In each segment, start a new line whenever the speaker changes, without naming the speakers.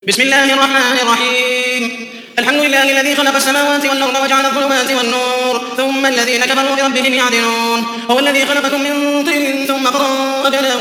بسم الله الرحمن الرحيم. الحمد لله الذي خلق السماوات والأرض وجعل الظلمات والنور ثم الذين كفروا بربهم يعدلون. هو الذي خلقكم من طين ثم قضى أجلا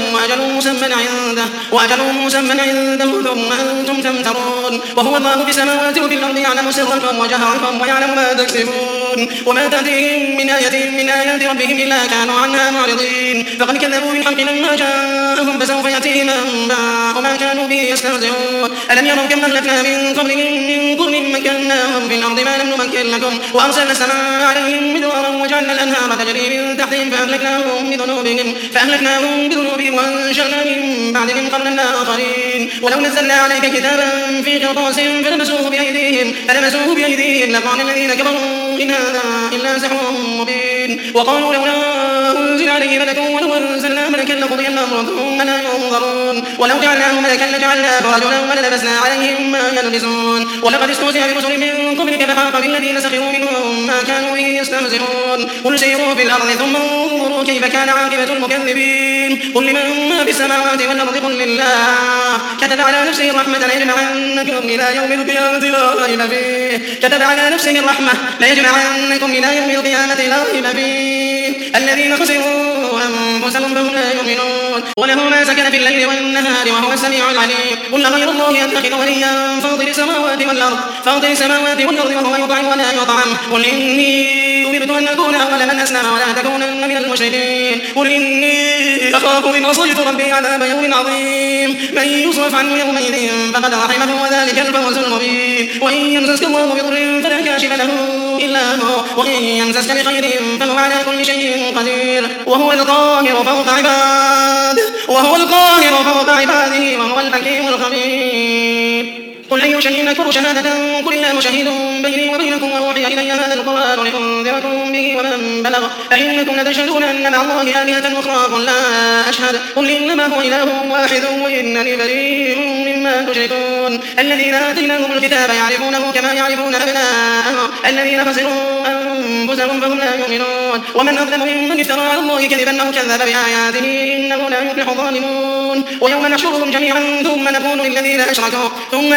وأجل مسمى عنده ثم أنتم تمترون. وهو الله في السماوات وفي الأرض يعلم سركم وجهركم ويعلم ما تكسبون وما تأتيهم من آية من آيات ربهم إلا كانوا عنها معرضين. فقد كذبوا بالحق لما جاءهم فسوف يأتيهم أنباء ما كانوا به يستهزئون. ألم يروا كم أهلكنا من قبلهم من قرن مكناهم في الأرض ما لم نمكن لكم وأرسلنا السماء عليهم مدرارا وجعلنا الأنهار تجري من تحتهم فأهلكناهم بذنوبهم وأنشأنا من بعدهم قرنا آخرين. ولو نزلنا عليك كتابا في قرطاس فلمسوه بأيديهم لقال الذين كفروا إن هذا إلا سحر مبين. وقالوا لولا أنزل عليه ملك ولو أنزلنا ملكا لقضي الأمر ثم لا ينظرون. ولو جعلناه ملكا لجعلناه رجلا وللبسنا عليهم ما يلبسون. ولقد استهزئ برسل من قبلك فحاق بالذين سخروا منهم ما كانوا به يستهزئون. قل سيروا في الأرض ثم انظروا كيف كان عاقبة المكذبين. قل لمن ما في السماوات والأرض قل لله كتب على نفسه الرحمة ليجمعنكم إلى يوم القيامة لا ريب فيه لا ريب فيه الذين خسروا أنفسهم فهم لا يؤمنون. وله ما سكن في الليل والنهار وهو السميع العليم. قل غير الله أتخذ وليا فاطر السماوات والأرض وهو يطعم ولا يطعم. قل إني أمرت أن أكون أول من أسلم ولا تكونن من المشركين. قل إني أخاف إن عصيت ربي عذاب يوم عظيم. من يصرف عنه يومئذ فقد رحمه وذلك الفوز المبين. وإن يمسسك الله بضر فلا كاشف له إلا هو وإن يمسسك بخير فهو على كل شيء قدير. وهو القاهر فوق عباده وهو الحكيم الخبير. قل أي شيء أكبر شهادة قل الله شهيد بيني وبينكم وأوحي إلي هذا القرآن لأنذركم به ومن بلغ أئنكم لتشهدون أن مع الله آلهة أخرى قل لا أشهد قل إنما هو إله واحد وإنني بريء مما تشركون. الذين آتيناهم الكتاب يعرفونه كما يعرفون أبناءهم الذين خسروا أنفسهم فهم لا يؤمنون. ومن أظلم ممن افترى على الله كذبا أو كذب بآياته إنه لا يفلح الظالمون. ويوم نحشرهم جميعا ثم نقول للذين أشركوا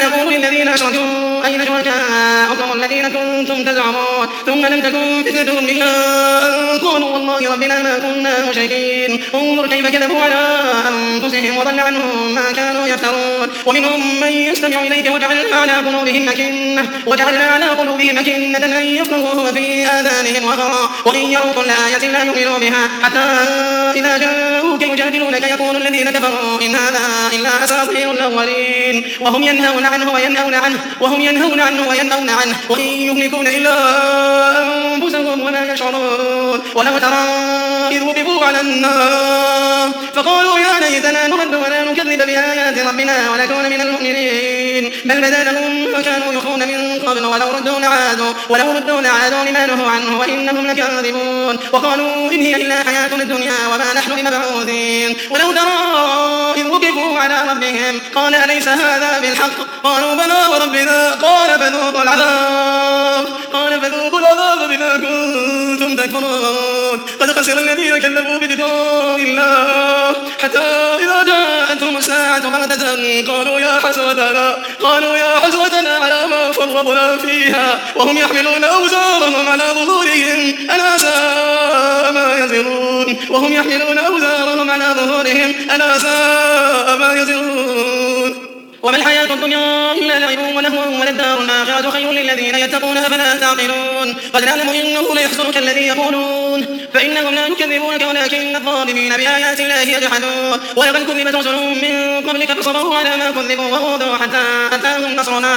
أين شركاؤكم الذين كنتم تزعمون ثم لم تكن فتنتهم إلا أن قالوا والله ربنا ما كنا مشركين. انظر كيف كذبوا على أنفسهم وضل عنهم ما كانوا يفترون. ومنهم من يستمع إليك وجعلنا على قلوبهم أكنة أن يفقهوه وفي آذانهم وقرا وإن يروا كل آية لا يؤمنوا بها حتى إذا جاءوك يجادلونك يقول الذين كفروا إن هذا إلا أساطير الأولين. وهم ينهون عنه وينأون عنه وإن يهلكون إلا أنفسهم وما يشعرون. ولو ترى إذ وقفوا على النار فقالوا يا ليتنا نرد ولا نكذب بآيات ربنا ونكون من المؤمنين بل بدا لهم ما كانوا يخفون من قبل ولو ردوا لعادوا لما نهوا عنه وإنهم لكاذبون. وقالوا إن هي إلا حياتنا الدنيا وما نحن بمبعوثين. ولو ترى إذ وقفوا على ربهم قال أليس هذا بالحق قالوا بلى وربنا قال فذوقوا العذاب بما كنتم تكفرون. قد خسر الذين كذبوا بلقاء الله حتى إذا جاءتهم الساعة بغتة قالوا يا حسرتنا على ما فرطنا فيها وهم يحملون أوزارهم على ظهورهم ألا ساء ما يزرون. وما الحياة الدنيا إلا لعب ولهو وللدار الآخرة خير للذين يتقون أفلا تعقلون. قد نعلم إنه ليحزنك الذي يقولون فإنهم لا يكذبونك ولكن الظالمين بآيات الله يجحدون. ولقد كذبت رسل من قبلك فصبروا على ما كذبوا وأوذوا حتى أتاهم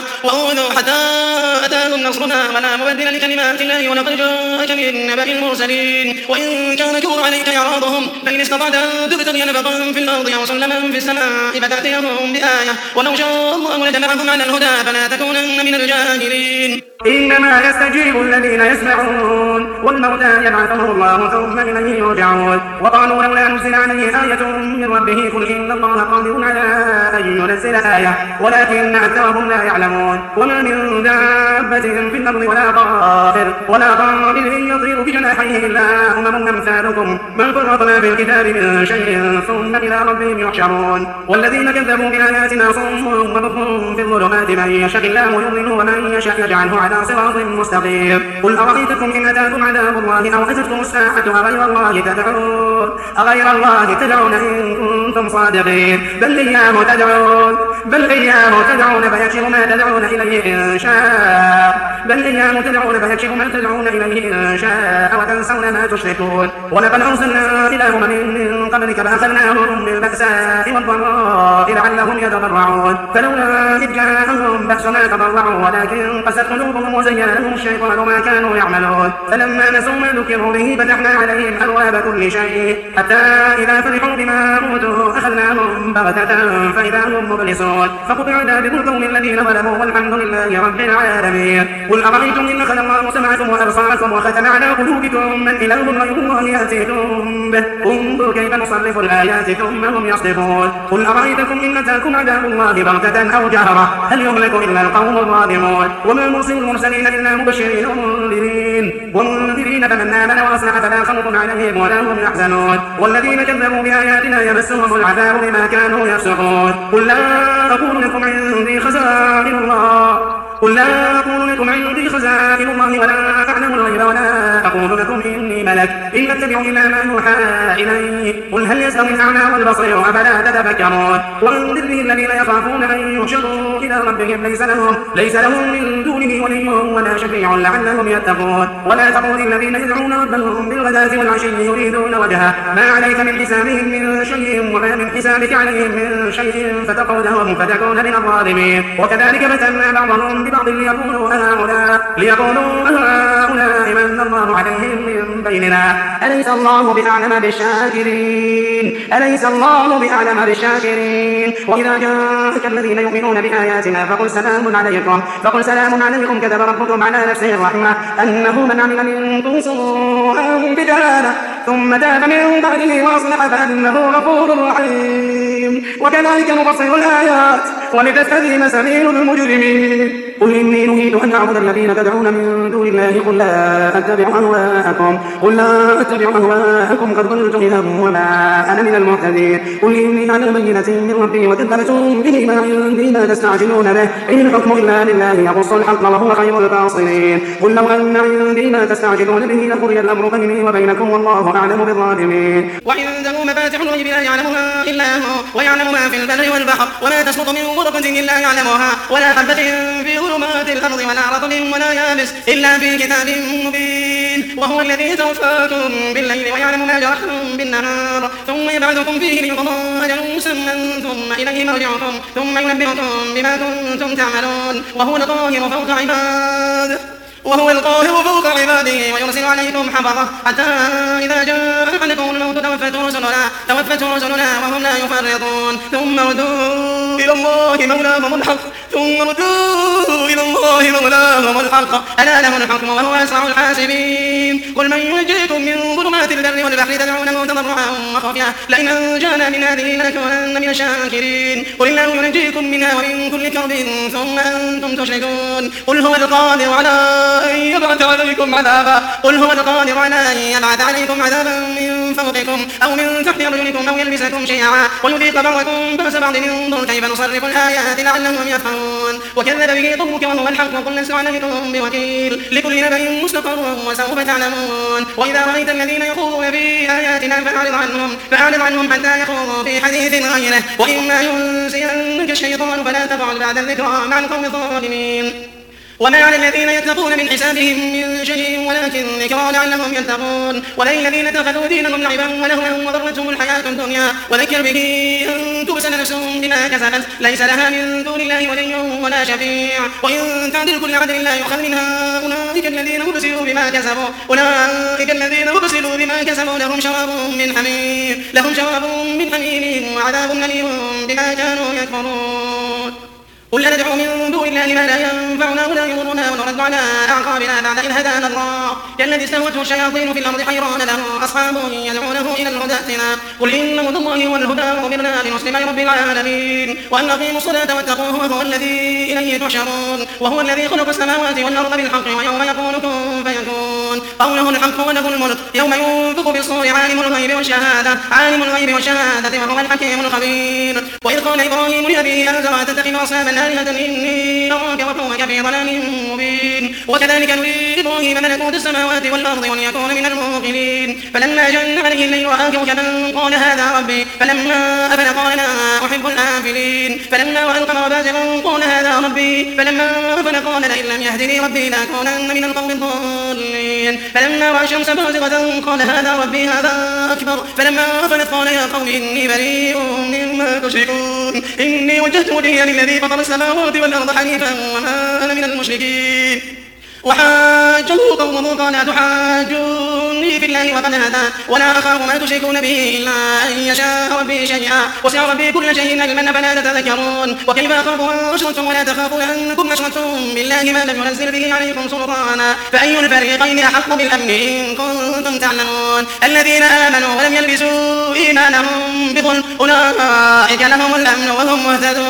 نصرنا ولا مبدل لكلمات الله ولقد جاءك من نبأ المرسلين. وإن كان كبر عليك إعراضهم فإن استطعت أن تبتغي نفقا في الأرض أو سلما في السماء فتأتيهم بآية ولو شاء الله لجمعهم على الهدى فلا تكونن من الجاهلين.
إنما يستجيب الذين يسمعون والموتى يبعثهم الله ثم إليه يرجعون. وقالوا لولا نزل عليه آية من ربه قل إن الله قادر على أن ينزل آية ولكن أكثرهم لا يعلمون. وما من دابة في الأرض ولا طائر يطير بجناحيه إلا أمم أمثالكم ما فرطنا في الكتاب من شيء ثم إلى ربهم يحشرون. والذين كذبوا بآياتنا صم صم وبكم في الظلمات من يشاء الله يضلل ومن يشاء يجعله على صراط مستقيم قل أرأيتكم إن أتاكم عذاب الله أو أتتكم الساعة أغير الله تدعون إن كنتم صادقين بل إياه تدعون فيكشف ما تدعون إليه إن شاء وتنسون ما تشركون ولقد أرسلنا إلى أمم من قبلك فأخذناهم بالبأساء والضراء لعلهم يتضرعون فلولا إذ جاءهم بأسنا تضرعوا ولكن قست قلوبهم وزين لهم الشيطان ما كانوا يعملون فلما نسوا ما ذكروا به فتحنا عليهم أبواب كل شيء حتى إذا فرحوا بما أوتوا أخذناهم بغتة فإذا هم مبلسون فقطع دابر القوم الذين ظلموا والحمد لله رب العالمين قل أرأيتم إن أخذ الله سمعكم وأبصاركم وختم على قلوبكم من إله غير الله يأتيكم به انظر كيف نصرف الآيات ثم هم يصدفون قل أرأيتكم إن أتاكم عذاب الله بغتة أو جهرة هل يهلك إلا القوم الظالمون وما نرسل المرسلين إلا مبشرين ومنذرين فمن آمن وأصلح فلا خوف عليهم ولا هم يحزنون والذين كذبوا بآياتنا يمسهم العذاب بما كانوا يفسقون قل لا أقول لكم عندي خزائن الله ولا أعلم الغيب ولا أقول لكم إني ملك إن أتبع إلا ما يوحى إلي قل هل يستوي الأعمى والبصير أفلا تتفكرون وأنذر به الذين يخافون أن يحشروا إلى ربهم ليس لهم من دونه ولي ولا شفيع لعلهم يتقون ولا تطرد الذين يدعون ربهم بالغداة والعشي يريدون وجهه ما عليك من حسابهم من شيء وما من حسابك عليهم من شيء فتقودهم فتكون من الظالمين وكذلك فتنا بعضهم ببعض ليقولوا هؤلاء من الله عليهم من بيننا أليس الله بأعلم بالشاكرين وإذا جاءك الذين يؤمنون بآياتنا فقل سلام عليكم كتب ربكم على نفسه الرحمة أنه من عمل منكم سوءا بجهالة ثم تاب من بعده وأصلح فأنه غفور رحيم وكذلك نفصل الآيات ولتستبين سبيل المجرمين قل إني نهيت أن أعبد الذين تدعون من دون الله قل لا أتبع أهواءكم قد ضللت إذا وما أنا من المهتدين قل إني على بينة من ربي وكذبتم به ما عندي ما تستعجلون به إن الحكم إلا لله يقص الحق وهو خير الفاصلين قل لو أن عندي ما تستعجلون به لقضي الأمر بيني وبينكم والله أعلم بالظالمين
وعنده مفاتح الغيب لا يعلمها إلا هو ويعلم ما في البر والبحر وما تسقط من ورقة إلا يعلمها ولا حبة في ظلمات الأرض ولا رطب ولا يابس إلا في كتاب مبين وهو الذي يتوفاكم بالليل ويعلم ما جرحتم بالنهار ثم يبعثكم فيه ليقضى أجل مسمى ثم إليه مرجعكم ثم ينبئكم بما كنتم تعملون وهو القاهر فوق عباده ويرسل عليكم حفظة حتى إذا جاء أحدكم الموت توفته رسلنا وهم لا يفرطون ثم ردوا إلى الله مولاهم الحق ألا له الحكم وهو أسرع الحاسبين قل من ينجيكم من ظلمات البر والبحر تدعونه تضرعا وخفيا لئن أنجانا من هذه لنكونن من الشاكرين قل الله ينجيكم منها ومن كل كرب ثم أنتم تشركون قل هو القادر على أن يبعث عليكم عذابا من فوقكم أو من تحت أرجلكم أو يلبسكم شيعا ويذيق بعضكم بأس بعض انظر كيف نصرف الآيات لعلهم يفهمون وكذب به قومك وهو الحق وقل لست عليكم بوكيل لكل نبأ مستقر وسوف تعلمون وإذا رأيت الذين يخوضون في آياتنا فأعرض عنهم حتى يخوضوا في حديث غيره وإما ينسينك الشيطان فلا تقعد بعد الذكرى مع القوم الظالمين وما على الذين يتقون من حسابهم من شيء ولكن ذكرى لعلهم يتقون وللذين اتخذوا دينهم لعبا ولهوا وغرتهم الحياة الدنيا وذكر به أن تبسل نفس بما كسبت ليس لها من دون الله ولي ولا شفيع وإن تعدل كل عدل لا يؤخذ منها أولئك الذين أبسلوا بما كسبوا لهم شراب من حميم وعذاب أليم بما كانوا يكفرون قل ندعو من دون الله ما لا ينفعنا ولا يضرنا ونرد على أعقابنا بعد إذ هدانا الله كالذي استهوته الشياطين في الأرض حيران له أصحاب يدعونه إلى الهدى ائتنا قل إن هدى الله هو الهدى وأمرنا لنسلم لرب العالمين وأن أقيموا الصلاة واتقوه وهو الذي إليه تحشرون وهو الذي خلق السماوات والأرض بالحق ويوم يقول كن فيكون يعملون قوله الحق وله الملك يوم ينفخ في الصور عالم الغيب والشهادة وهو الحكيم الخبير وإذ قال إبراهيم لأبيه آزر أتتخذ أصناما آلهة إني أراك وقومك في ضلال مبين وكذلك نري إبراهيم ملكوت السماوات والأرض وليكون من الموقنين فلما جن عليه الليل رأى كوكبا قال هذا ربي فلما أفل قال لا أحب الآفلين فلما رأى القمر بازغا قال هذا ربي فلما أفل قال لئن لم يهدني ربي لأكونن من القوم الضالين فلما رأى الشمس بازغة قال هذا ربي هذا أكبر فلما أفلت قال يا قوم إني بريء مما تشركون إني وجهت وجهي للذي فطر السماوات والأرض حنيفا وما أنا من المشركين وحاجه قومه قال أتحاجوني في الله وقد هدان ولا أخاف ما تشركون به إلا أن يشاء ربي شيئا وسع ربي كل شيء علما فلا تتذكرون وكيف أخاف أن أشركتم ولا تخافون أنكم أشركتم بالله ما لم ينزل به عليكم سلطانا فأي الفريقين أحق بالأمن إن كنتم تعلمون الذين آمنوا ولم يلبسوا إيمانهم بظلم أولئك لهم الأمن وهم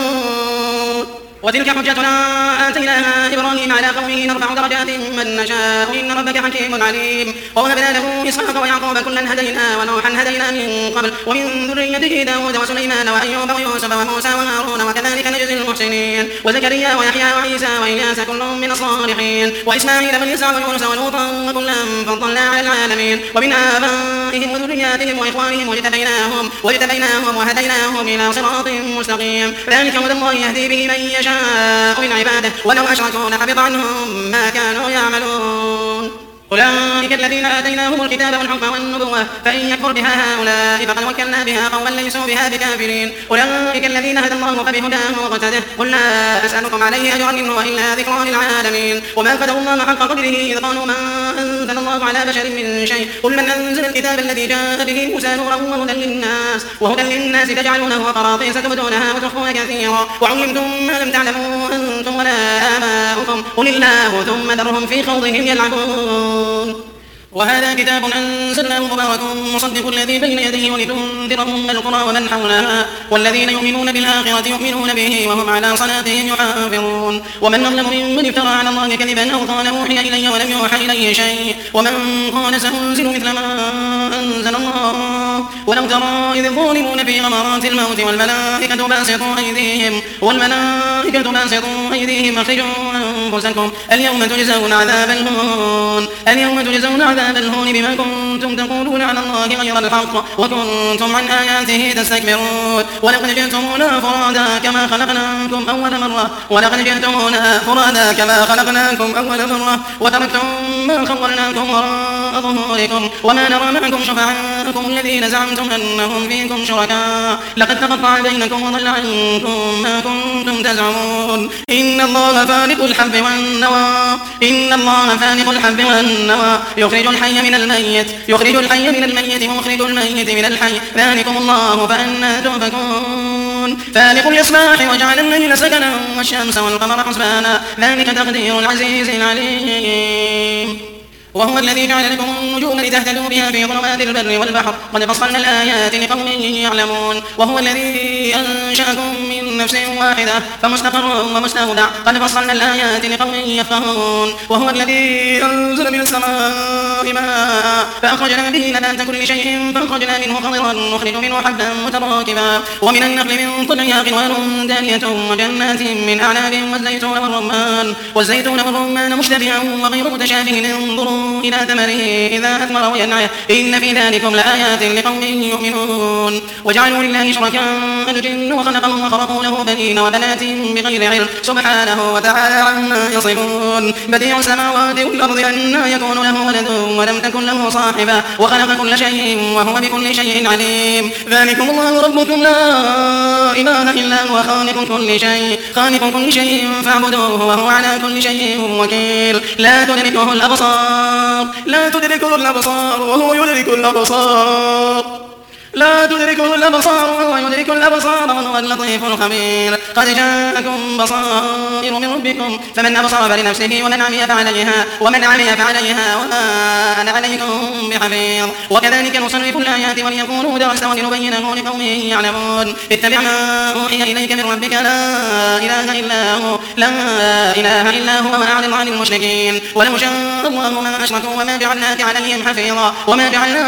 مهتدون وتلك حجتنا آتيناها إبراهيم على قومه نرفع درجات من نشاء إن ربك حكيم عليم ووهبنا له إسحاق ويعقوب كلا هدينا ونوحا هدينا من قبل ومن ذريته داود وسليمان وأيوب ويوسف وموسى وهارون وكذلك نجزي المحسنين وزكريا ويحيى وعيسى وإلياس كل من الصالحين وإسماعيل واليسع ويونس ولوطا وكلا فضلنا على العالمين ومن آبائهم وذرياتهم وإخوانهم واجتبيناهم وهديناهم إلى صراط مستقيم ذلك هدى الله يهدي به من يشاء من عباده ولو أشركوا لحبط عنهم ما كانوا يعملون أولئك الذين آتيناهم الكتاب والحكم والنبوة فإن يكفر بها هؤلاء فقد وكلنا بها قوما ليسوا بها بكافرين أولئك الذين هدى الله فبهداه مقتده قل لا أسألكم عليه أجرا إن هو إلا ذكرى للعالمين وما قدروا الله حق قدره إذ قالوا ما أنزل الله على بشر من شيء قل من أنزل الكتاب الذي جاء به موسى نورا وهدى للناس تجعلونه قراطيس تبدونها وتخفون كثيرا وعلمتم ما لم تعلموا أنتم ولا آباؤكم قل الله ثم ذرهم في خوضهم يلعبون وهذا كتاب أنزلناه مبارك مصدق الذي بين يديه ولتنذر أم القرى ومن حولها والذين يؤمنون بالآخرة يؤمنون به وهم على صلاتهم يحافظون ومن أظلم ممن افترى على الله كذبا أو قال أوحي إلي ولم يوحى إليه شيء ومن قال سأنزل مثل ما أنزل الله ولو ترى إذ الظالمون في غمرات الموت والملائكة باسطوا أيديهم أخرجوا أنفسكم اليوم تجزون عذاب الهون بما كنتم تقولون على الله غير الحق وكنتم عن آياته تستكبرون ولقد جئتمونا فرادا كما خلقناكم أول مرة وتركتم ما خولناكم وراء ظهوركم وما نرى معكم شفعاءكم الذين زعمتم أنهم فيكم شركاء لقد تقطع بينكم وضل عنكم ما كنتم تزعمون إن الله فالق الحب والنوى يخرج الحي من الميت ومخرج الميت من الحي ذلكم الله فأنى تؤفكون فالق الإصباح وجعل الليل سكنا والشمس والقمر حسبانا ذلك تقدير العزيز العليم وهو الذي جعل لكم النجوم لتهتدوا بها في ظلمات البر والبحر قد فصلنا الآيات لقوم يعلمون وهو الذي أنشأكم من نفس واحدة فمستقر ومستودع قد فصلنا الآيات لقوم يفقهون وهو الذي أنزل من السماء ماء فأخرجنا به نبات كل شيء فأخرجنا منه خضرا نخرج منه حبا متراكبا ومن النخل من طلعها قنوان دانية وجنات من أعناب والزيتون والرمان مشتبها وغير متشابه انظروا إلى ثمره إذا أثمر وينعه إن في ذلكم لآيات لقوم يؤمنون وجعلوا لله شركاء الجن وخلقهم وخرقوا له بنين وبنات بغير علم سبحانه وتعالى عما يصفون بديع السماوات والأرض أنى يكون له ولد ولم تكن له صاحبة وخلق كل شيء وهو بكل شيء عليم ذلكم الله ربكم لا إله إلا هو خالق كل شيء فاعبدوه وهو على كل شيء وكيل لا تدركه الأبصار وهو يدرك الأبصار لا تدركه الأبصار وهو يدرك الأبصار وهو اللطيف الخبير. قد جاءكم بصائر من ربكم فمن أبصر فلنفسه ومن عمي فعليها وما أنا عليكم بحفيظ. وكذلك نصرف الآيات وليكونوا درسا ولنبينه لقوم يعلمون. اتبع ما أوحي إليك من ربك لا إله إلا هو وأعرض عن المشركين. ولو شاء الله ما أشركوا وما جعلناك عليهم حفيظا وما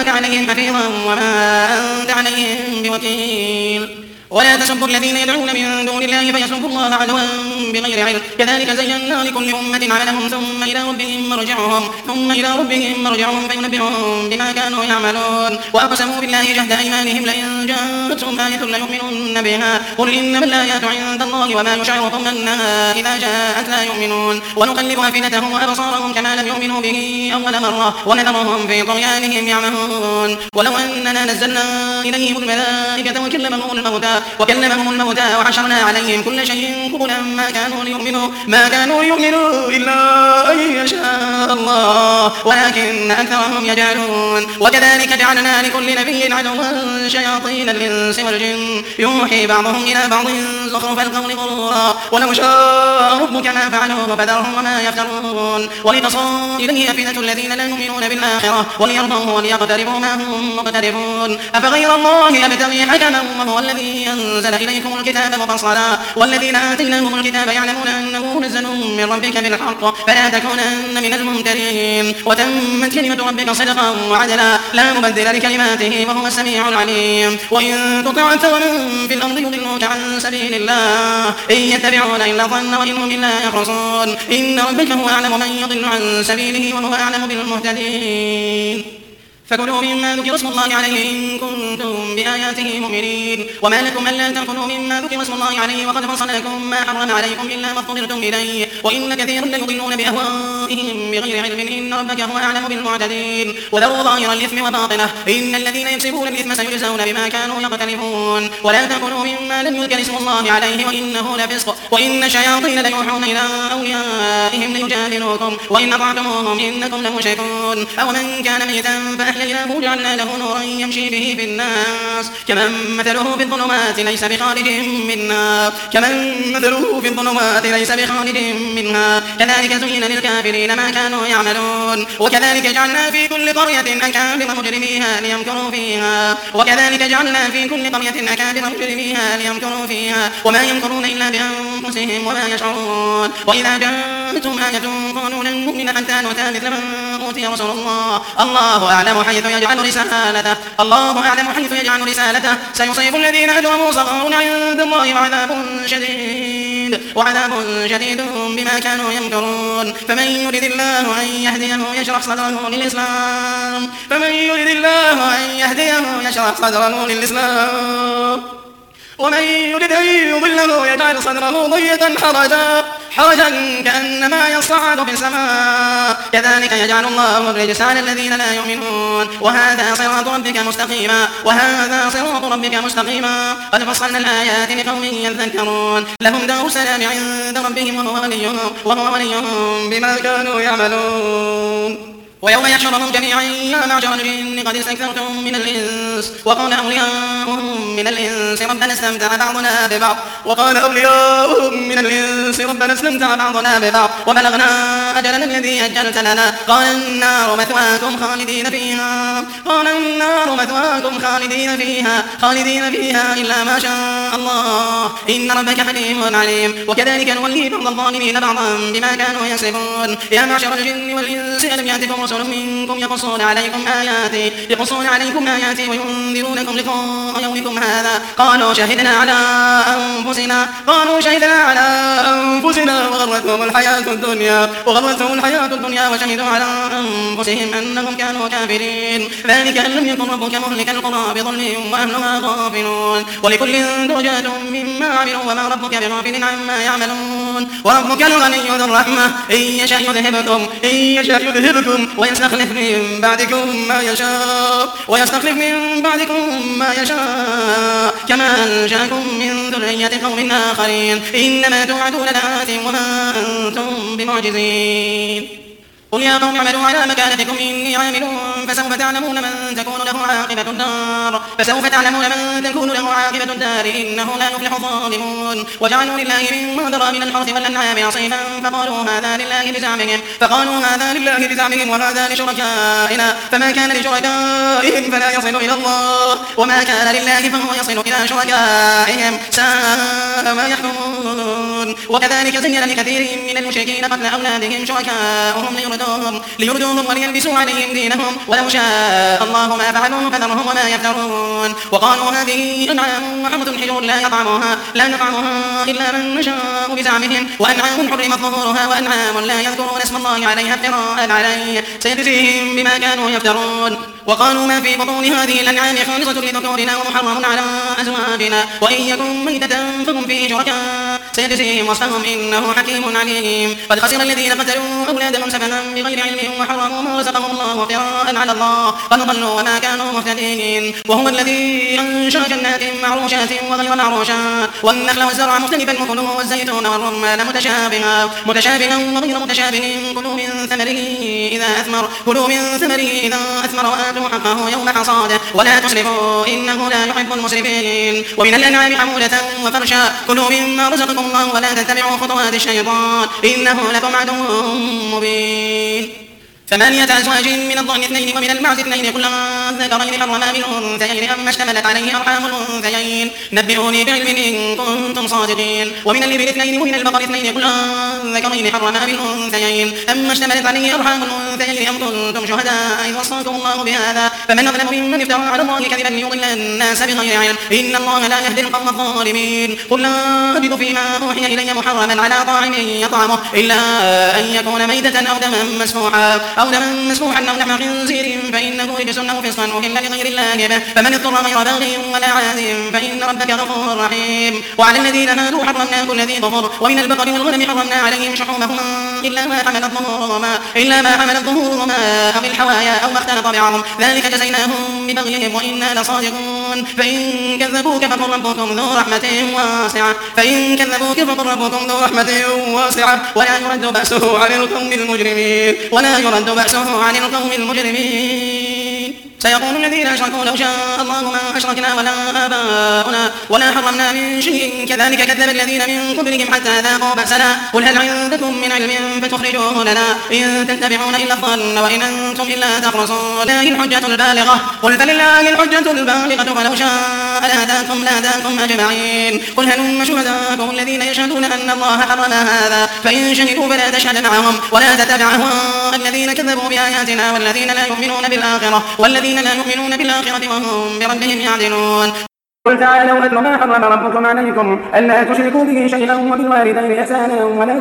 أنت عليهم بوكيل. ولا تسبوا الذين يدعون من دون الله فيسبوا الله عدوا بغير علم. كذلك زينا لكل أمة عملهم ثم إلى ربهم مرجعهم فينبئهم بما كانوا يعملون. وأقسموا بالله جهد أيمانهم لئن جاءتهم آية ليؤمنن بها قل إنما الآيات عند الله وما يشعركم أنها إذا جاءت لا يؤمنون. ونقلب أفئدتهم وأبصارهم كما لم يؤمنوا به أول مرة ونذرهم في طغيانهم يعمهون. ولو أننا نزلنا إليهم الملائكة وكلمهم الموتى وحشرنا عليهم كل شيء قبلا ما كانوا ليؤمنوا إلا أن يشاء الله ولكن أكثرهم يجهلون. وكذلك جعلنا لكل نبي عدوا شياطين الإنس والجن يوحي بعضهم إلى بعض زخرف القول غرورا. ولو شاء ربك ما فعلوه فذرهم وما يفترون. ولتصغى إليه أفئدة الذين لا يؤمنون بالآخرة وليرضوه وليقتربوا ما هم مقترفون. أفغير الله يبتغي حكما وهو الذي أنزل إليكم الكتاب مفصلا والذين آتيناهم الكتاب يعلمون أنه منزل من ربك بالحق فلا تكونن من الممترين. وتمت كلمة ربك صدقا وعدلا لا مبدل لكلماته وهو السميع العليم. وإن تطع أكثر من في الأرض يضلوك عن سبيل الله إن يتبعون إلا الظن وإن هم إلا يخرصون. إن ربك هو أعلم من يضل عن سبيله وهو أعلم بالمهتدين. فكلوا مما ذكر اسم الله عليه إن كنتم بآياته مؤمنين. وما لكم ألا تأكلوا مما ذكر اسم الله عليه وقد فصل لكم ما حرم عليكم إلا ما اضطررتم إليه وإن كثيرا ليضلون بأهوائهم بغير علم إن ربك هو أعلم بالمعتدين. وذروا ظاهر الإثم وباطنه إن الذين يكسبون الإثم سيجزون بما كانوا يقترفون. ولا تأكلوا مما لم يذكر اسم الله عليه وإنه لفسق وإن الشياطين ليوحون إلى أوليائهم ليجادلوكم وإن أطعتموهم إنكم لمشركون. أومن كان ميتا فأحييناه جعلنا له نورا يمشي به في الناس كمن مثله في الظلمات ليس بخارج منها كذلك زين للكافرين ما كانوا يعملون. وكذلك جعلنا في كل قرية أكابر مجرميها ليمكروا فيها وما يمكرون إلا بأنفسهم وما يشعرون. وإذا جاءتهم آية قالوا لن نؤمن حتى نؤتى مثل من أوتي رسول الله الله أعلم حيث يجعل رسالته سيصيب الذين أجرموا صغار عند الله وعذاب شديد بما كانوا يمكرون. فمن يرد الله أن يهديه يشرح صدره للإسلام ومن يرد أن يضله يجعل صدره ضيقا حرجا كأنما يصعد في السماء كذلك يجعل الله الرجس على الذين لا يؤمنون. وهذا صراط ربك مستقيما قد فصلنا الآيات لقوم يذكرون. لهم دار السلام عند ربهم وهو وليهم بما كانوا يعملون. ويوم يحشرهم جميعا يا معشر الجن قد استكثرتم من الإنس وقال أولياؤهم من الإنس ربنا استمتع بعضنا ببعض وبلغنا أجلنا الذي أجلت لنا قال النار مثواكم خالدين فيها إلا ما شاء الله إن ربك حكيم عليم. وكذلك نولي بعض الظالمين بعضا بما كانوا يكسبون. يا معشر الجن والإنس ألم يأتكم رسل منكم يقصون عليكم آياتي وينذرونكم لقاء يومكم هذا قالوا شهدنا على أنفسنا وغرتهم الحياة الدنيا وشهدوا على أنفسهم أنهم كانوا كافرين. ذلك أن لم يكن ربك مهلك القرى بظلم وأهلها غافلون. ولكل درجات مما عملوا وما ربك بغافل عما يعملون. وربك الغني ذو الرحمة إن يشاء يذهبكم ويستخلف من بعدكم ما يشاء كما أنشأكم من ذرية قوم آخرين إنما توعدون لآت وما أنتم بمعجزين. قل يا قوم اعملوا على مكانتكم إني عامل فسوف تعلمون من تكون له عاقبة الدار إنه لا يفلح الظالمون. وجعلوا لله مما ذرأ من الحرث والأنعام نصيبا فقالوا هذا لله بزعمهم وهذا لشركائنا فما كان لشركائهم فلا يصل إلى الله وما كان لله فهو يصل إلى شركائهم ساء ما يحكمون. وكذلك زين لكثير من المشركين قتل أولادهم شركاؤهم ليردوهم وليلبسوا عليهم دينهم ولو شاء الله ما فعلوه فذرهم وما يفترون. وقالوا هذه أنعام وحرث حجر لا نطعمها إلا من نشاء بزعمهم وأنعام حرمت ظهورها وأنعام لا يذكرون اسم الله عليها افتراء عليه سيجزيهم بما كانوا يفترون. وقالوا ما في بطون هذه الأنعام خالصة لذكورنا ومحرم على أزواجنا وإن يكن ميتة فهم فيه شركاء سيجزيهم وصفهم إنه حكيم عليم. قد خسر الذين قتلوا أولادهم سفها بغير علم وحرموا ما رزقهم الله افتراء على الله قد ضلوا وما كانوا مهتدين. وهو الذي أنشأ جنات معروشات وغير معروشات والنخل والزرع مختلفا أكله والزيتون والرمان متشابها وغير متشابه كلوا من ثمره إذا أثمر وآتوا حقه يوم حصاده ولا تسرفوا إنه لا يحب المسرفين. ومن الأنعام حمولة وفرشا كلوا مما رزقكم الله ولا تتبعوا خطوات الشيطان إنه لكم عدو مبين. 8 أزواج من الضأن 2 ومن المعز 2 قل الذكرين حرم بالأنثيين أما اشتملت عليه أرحام الأنثيين نبئوني بعلم إن كنتم صادقين. ومن الإبل 2 ومن البقر 2 قل الذكرين حرم بالأنثيين أما اشتملت عليه أرحام الأنثيين أم كنتم شهداء إذ وصاكم الله بهذا فمن أظلم ممن افترى على الله كذبا ليضل الناس بغير علم إن الله لا يهدي القوم الظالمين. قل لا أجد فيما أوحي إلي محرما على طاعم يطعمه إلا أن يكون ميتة أو دما مسفوحا أو لحم خنزير فإنه رجس أو فسقا أهل لغير الله به فمن اضطر غير باغ ولا عاد فإن ربك غفور رحيم. وعلى الذين هادوا حرمنا كل ذي ظفر ومن البقر والغنم حرمنا عليهم شحومهما إلا ما حملت ظهورهما أو الحوايا أو ما اختلط بعظم ذلك جزيناهم ببغيهم وإنا لصادقون. فإن كذبوك فقل ربكم ذو رحمة واسعة ولا يرد بأسه عن القوم المجرمين. سيقول الذين أشركوا لو شاء الله ما أشركنا ولا آباؤنا ولا حرمنا من شيء كذلك كذب الذين من قبلهم حتى ذاقوا بأسنا قل هل عندكم من علم فتخرجوه لنا إن تتبعون إلا الظن وإن أنتم إلا تخرصون. لله الحجة البالغة قل فلله الحجة البالغة فلو شاء لهداكم أجمعين. قل هلم شهداءكم الذين يشهدون أن الله حرم هذا فإن شهدوا فلا تشهد معهم ولا تتبع أهواء الذين كذبوا بآياتنا والذين لا يؤمنون بالآخرة وهم بربهم يعدلون.
قل تعالوا أتل ما حرم ربكم عليكم ألا تشركوا به شيئا وبالوالدين إحسانا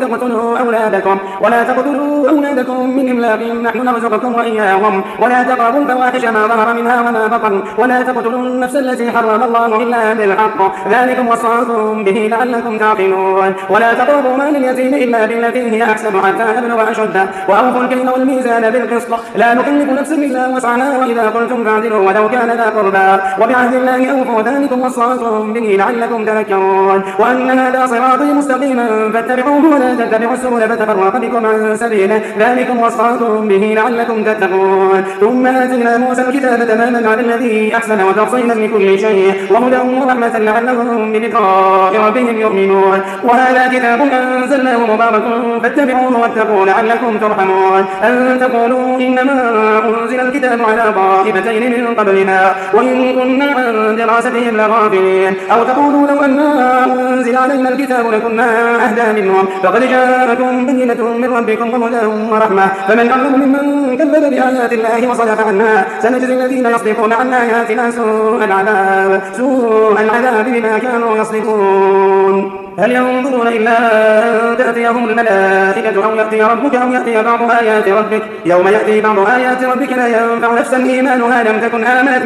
ولا تقتلوا أولادكم من إملاق نحن نرزقكم وإياهم ولا تقربوا الفواحش ما ظهر منها وما بطن ولا تقتلوا النفس التي حرم الله إلا بالحق ذلكم وصاكم به لعلكم تعقلون. ولا تقربوا مال اليتيم إلا بالتي هي أحسن حتى يبلغ أشده وأوفوا الكيل والميزان بالقسط لا نكلف نفسا إلا وسعها وإذا قلتم فاعدلوا ولو كان ذا قربى وبعهد الله أوفوا ذلكم وصاكم به لعلكم تذكرون. وأن هذا صراطي مستقيما فاتبعوه ولا تتبعوا السبل فتفرق بكم عن سبيله ذلكم وصاكم به لعلكم تتقون. ثم آتينا موسى الكتاب تماما على الذي أحسن وتفصيلا لكل شيء وهدى ورحمة لعلهم بلقاء ربهم يؤمنون. وهذا كتاب أنزلناه مبارك فاتبعوه واتقوا لعلكم ترحمون. أن تقولوا إنما أنزل الكتاب على طائفتين من قبلنا وإن كنا عن دراستهم لغافلين أو تقولوا لو أننا أنزل علينا الكتاب لكنا أهدى منهم فقد جاءكم بينة من ربكم وهدى ورحمة فمن أظلم ممن كذب بآيات الله وصدف عنها سنجزي الذين يصدفون عن آياتنا سوء العذاب بما كانوا يصدفون. هل ينظرون إلا أن تأتيهم الملائكة أو يأتي ربك أو يأتي بعض آيات ربك يوم يأتي بعض آيات ربك لا ينفع نفسا إيمانها لم تكن آمنت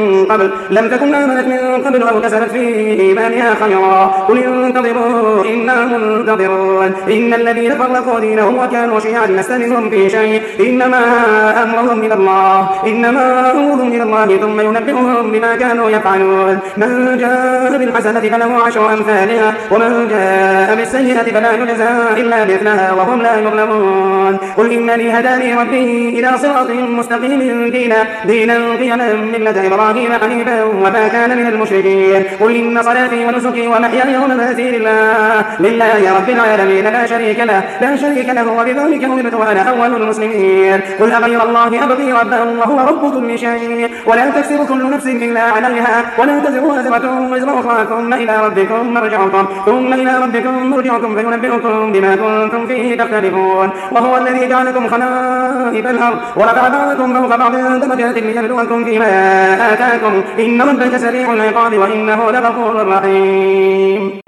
من قبل أو كسبت في إيمانها خيرا قل انتظروا إنا منتظرون. إن الذين فرقوا دينهم وكانوا شيعا لست منهم في شيء إنما أمرهم إلى الله ثم ينبئهم بما كانوا يفعلون. من جاء بالحسنة فله 10 أمثالها ومن ومن جاء بالسيئة فلا يجزى إلا مثلها وهم لا يظلمون. قل إنني هداني ربي إلى صراط مستقيم دينا قيما ملة إبراهيم حنيفا وما كان من المشركين. قل إن صلاتي ونسكي ومحياي ومماتي لله رب العالمين لا شريك له وبذلك أمرت وأنا أول المسلمين. قل أغير الله أبغي ربا وهو رب كل شيء ولا تكسب كل نفس إلا عليها ولا تزر وازرة وزر أخرى ثم إلى ربكم مرجعكم فينبئكم بما كنتم فيه تختلفون. وهو الذي جعلكم خلائف الأرض ورفع بعضكم فوق بعض درجات ليبلوكم فيما آتاكم إن ربك سريع العقاب وإنه لغفور رحيم.